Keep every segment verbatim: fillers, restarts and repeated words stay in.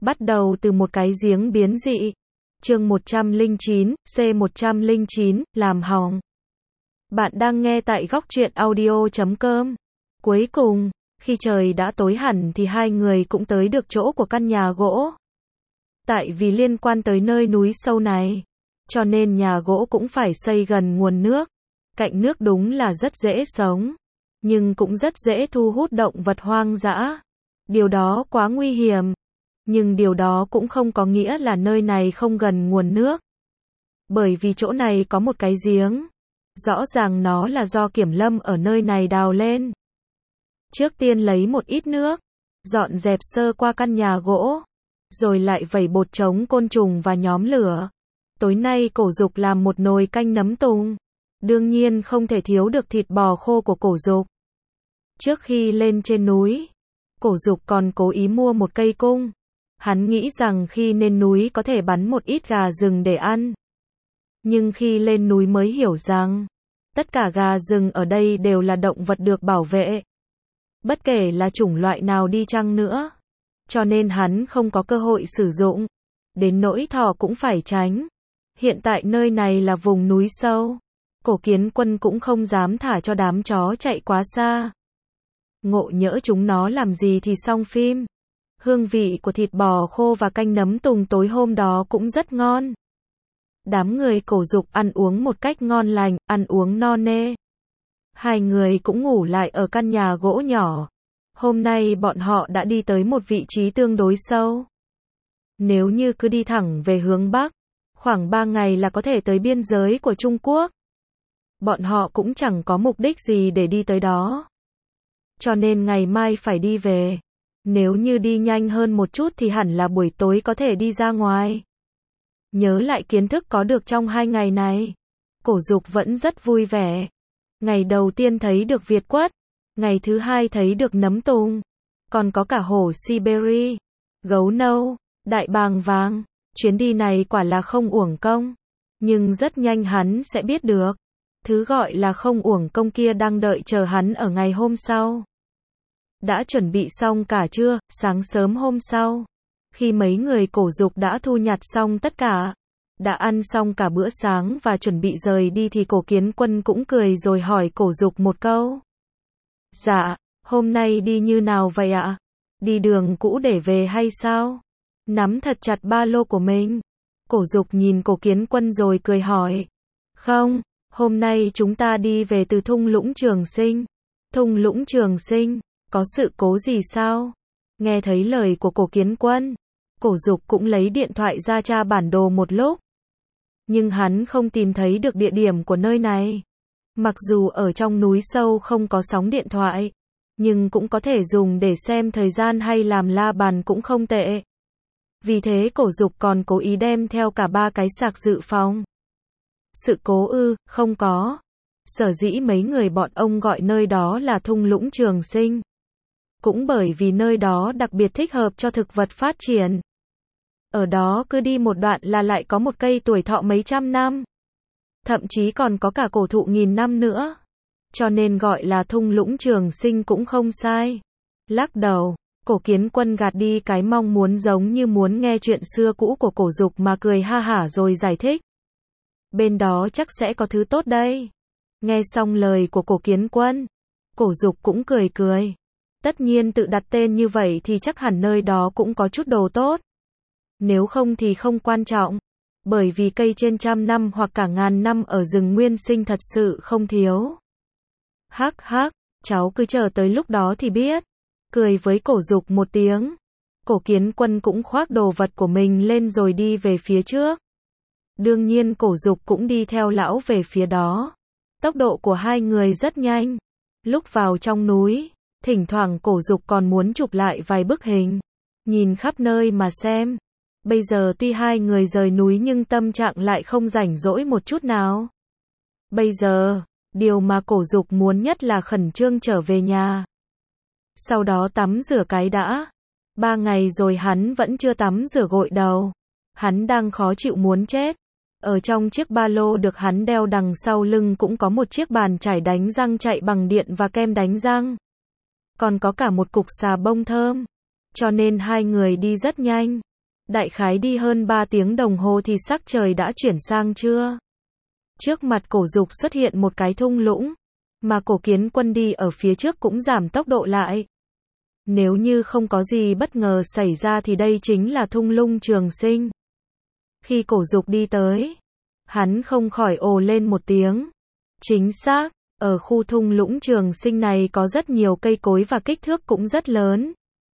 Bắt đầu từ một cái giếng biến dị. Chương một trăm lẻ chín, C một trăm lẻ chín, làm hỏng. Bạn đang nghe tại góc truyện audio chấm com. Cuối cùng, khi trời đã tối hẳn thì hai người cũng tới được chỗ của căn nhà gỗ. Tại vì liên quan tới nơi núi sâu này, cho nên nhà gỗ cũng phải xây gần nguồn nước. Cạnh nước đúng là rất dễ sống, nhưng cũng rất dễ thu hút động vật hoang dã. Điều đó quá nguy hiểm. Nhưng điều đó cũng không có nghĩa là nơi này không gần nguồn nước. Bởi vì chỗ này có một cái giếng. Rõ ràng nó là do kiểm lâm ở nơi này đào lên. Trước tiên lấy một ít nước, dọn dẹp sơ qua căn nhà gỗ, rồi lại vẩy bột chống côn trùng và nhóm lửa. Tối nay Cổ Dục làm một nồi canh nấm tùng. Đương nhiên không thể thiếu được thịt bò khô của Cổ Dục. Trước khi lên trên núi, Cổ Dục còn cố ý mua một cây cung. Hắn nghĩ rằng khi lên núi có thể bắn một ít gà rừng để ăn. Nhưng khi lên núi mới hiểu rằng, tất cả gà rừng ở đây đều là động vật được bảo vệ. Bất kể là chủng loại nào đi chăng nữa. Cho nên hắn không có cơ hội sử dụng. Đến nỗi thỏ cũng phải tránh. Hiện tại nơi này là vùng núi sâu. Cổ Kiến Quân cũng không dám thả cho đám chó chạy quá xa. Ngộ nhỡ chúng nó làm gì thì xong phim. Hương vị của thịt bò khô và canh nấm tùng tối hôm đó cũng rất ngon. Đám người Cổ Dục ăn uống một cách ngon lành, ăn uống no nê. Hai người cũng ngủ lại ở căn nhà gỗ nhỏ. Hôm nay bọn họ đã đi tới một vị trí tương đối sâu. Nếu như cứ đi thẳng về hướng Bắc, khoảng ba ngày là có thể tới biên giới của Trung Quốc. Bọn họ cũng chẳng có mục đích gì để đi tới đó. Cho nên ngày mai phải đi về. Nếu như đi nhanh hơn một chút thì hẳn là buổi tối có thể đi ra ngoài. Nhớ lại kiến thức có được trong hai ngày này. Cổ Dục vẫn rất vui vẻ. Ngày đầu tiên thấy được Việt quất. Ngày thứ hai thấy được nấm tùng. Còn có cả hổ Siberia, gấu nâu, đại bàng vàng. Chuyến đi này quả là không uổng công. Nhưng rất nhanh hắn sẽ biết được. Thứ gọi là không uổng công kia đang đợi chờ hắn ở ngày hôm sau. Đã chuẩn bị xong cả trưa, sáng sớm hôm sau. Khi mấy người Cổ Dục đã thu nhặt xong tất cả, đã ăn xong cả bữa sáng và chuẩn bị rời đi thì Cổ Kiến Quân cũng cười rồi hỏi Cổ Dục một câu. Dạ, hôm nay đi như nào vậy ạ? Đi đường cũ để về hay sao? Nắm thật chặt ba lô của mình. Cổ Dục nhìn Cổ Kiến Quân rồi cười hỏi. Không, hôm nay chúng ta đi về từ thung lũng Trường Sinh. Thung lũng Trường Sinh, có sự cố gì sao? Nghe thấy lời của Cổ Kiến Quân, Cổ Dục cũng lấy điện thoại ra tra bản đồ một lúc. Nhưng hắn không tìm thấy được địa điểm của nơi này. Mặc dù ở trong núi sâu không có sóng điện thoại, nhưng cũng có thể dùng để xem thời gian hay làm la bàn cũng không tệ. Vì thế Cổ Dục còn cố ý đem theo cả ba cái sạc dự phòng. Sự cố ư, không có. Sở dĩ mấy người bọn ông gọi nơi đó là thung lũng Trường Sinh. Cũng bởi vì nơi đó đặc biệt thích hợp cho thực vật phát triển. Ở đó cứ đi một đoạn là lại có một cây tuổi thọ mấy trăm năm. Thậm chí còn có cả cổ thụ nghìn năm nữa. Cho nên gọi là thung lũng Trường Sinh cũng không sai. Lắc đầu, Cổ Kiến Quân gạt đi cái mong muốn giống như muốn nghe chuyện xưa cũ của Cổ Dục mà cười ha hả rồi giải thích. Bên đó chắc sẽ có thứ tốt đây. Nghe xong lời của Cổ Kiến Quân, Cổ Dục cũng cười cười. Tất nhiên tự đặt tên như vậy thì chắc hẳn nơi đó cũng có chút đồ tốt. Nếu không thì không quan trọng. Bởi vì cây trên trăm năm hoặc cả ngàn năm ở rừng nguyên sinh thật sự không thiếu. Hắc hắc, cháu cứ chờ tới lúc đó thì biết. Cười với Cổ Dục một tiếng. Cổ Kiến Quân cũng khoác đồ vật của mình lên rồi đi về phía trước. Đương nhiên Cổ Dục cũng đi theo lão về phía đó. Tốc độ của hai người rất nhanh. Lúc vào trong núi, thỉnh thoảng Cổ Dục còn muốn chụp lại vài bức hình. Nhìn khắp nơi mà xem. Bây giờ tuy hai người rời núi nhưng tâm trạng lại không rảnh rỗi một chút nào. Bây giờ, điều mà Cổ Dục muốn nhất là khẩn trương trở về nhà. Sau đó tắm rửa cái đã. Ba ngày rồi hắn vẫn chưa tắm rửa gội đầu. Hắn đang khó chịu muốn chết. Ở trong chiếc ba lô được hắn đeo đằng sau lưng cũng có một chiếc bàn chải đánh răng chạy bằng điện và kem đánh răng. Còn có cả một cục xà bông thơm. Cho nên hai người đi rất nhanh. Đại khái đi hơn ba tiếng đồng hồ thì sắc trời đã chuyển sang trưa. Trước mặt Cổ Dục xuất hiện một cái thung lũng, mà Cổ Kiến Quân đi ở phía trước cũng giảm tốc độ lại. Nếu như không có gì bất ngờ xảy ra thì đây chính là thung lũng Trường Sinh. Khi Cổ Dục đi tới, hắn không khỏi ồ lên một tiếng. Chính xác, ở khu thung lũng Trường Sinh này có rất nhiều cây cối và kích thước cũng rất lớn.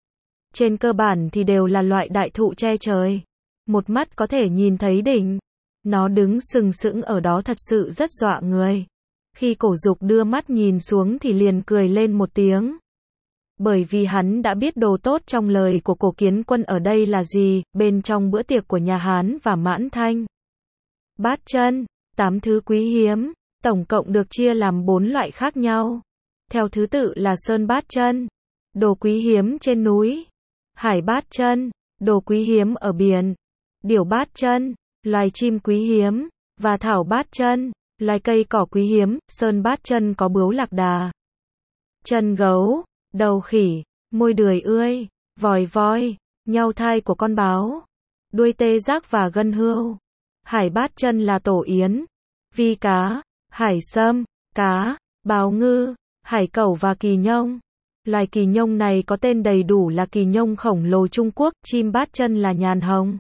Trên cơ bản thì đều là loại đại thụ che trời. Một mắt có thể nhìn thấy đỉnh. Nó đứng sừng sững ở đó thật sự rất dọa người. Khi Cổ Dục đưa mắt nhìn xuống thì liền cười lên một tiếng. Bởi vì hắn đã biết đồ tốt trong lời của Cổ Kiến Quân ở đây là gì, bên trong bữa tiệc của nhà Hán và Mãn Thanh. Bát chân, tám thứ quý hiếm, tổng cộng được chia làm bốn loại khác nhau. Theo thứ tự là sơn bát chân, đồ quý hiếm trên núi, hải bát chân, đồ quý hiếm ở biển, điểu bát chân, loài chim quý hiếm, và thảo bát chân, loài cây cỏ quý hiếm. Sơn bát chân có bướu lạc đà, chân gấu, đầu khỉ, môi đười ươi, vòi voi, nhau thai của con báo, đuôi tê giác và gân hươu. Hải bát chân là tổ yến, vi cá, hải sâm, cá, bào ngư, hải cẩu và kỳ nhông. Loài kỳ nhông này có tên đầy đủ là kỳ nhông khổng lồ Trung Quốc. Chim bát chân là nhàn hồng,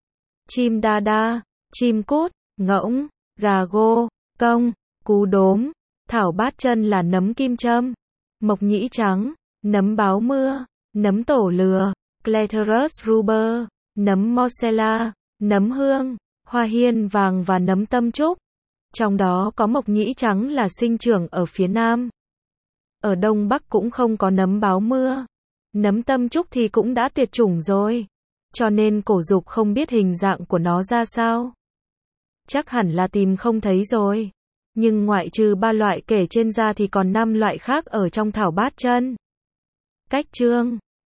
chim đa đa, chim cút, ngỗng, gà gô, công, cú đốm. Thảo bát chân là nấm kim châm, mộc nhĩ trắng, nấm báo mưa, nấm tổ lừa, Clearus ruber, nấm Mosella, nấm hương, hoa hiên vàng và nấm tâm trúc. Trong đó có mộc nhĩ trắng là sinh trưởng ở phía Nam. Ở Đông Bắc cũng không có nấm báo mưa. Nấm tâm trúc thì cũng đã tuyệt chủng rồi. Cho nên Cổ Dục không biết hình dạng của nó ra sao. Chắc hẳn là tìm không thấy rồi. Nhưng ngoại trừ ba loại kể trên ra thì còn năm loại khác ở trong thảo bát chân. Cách chương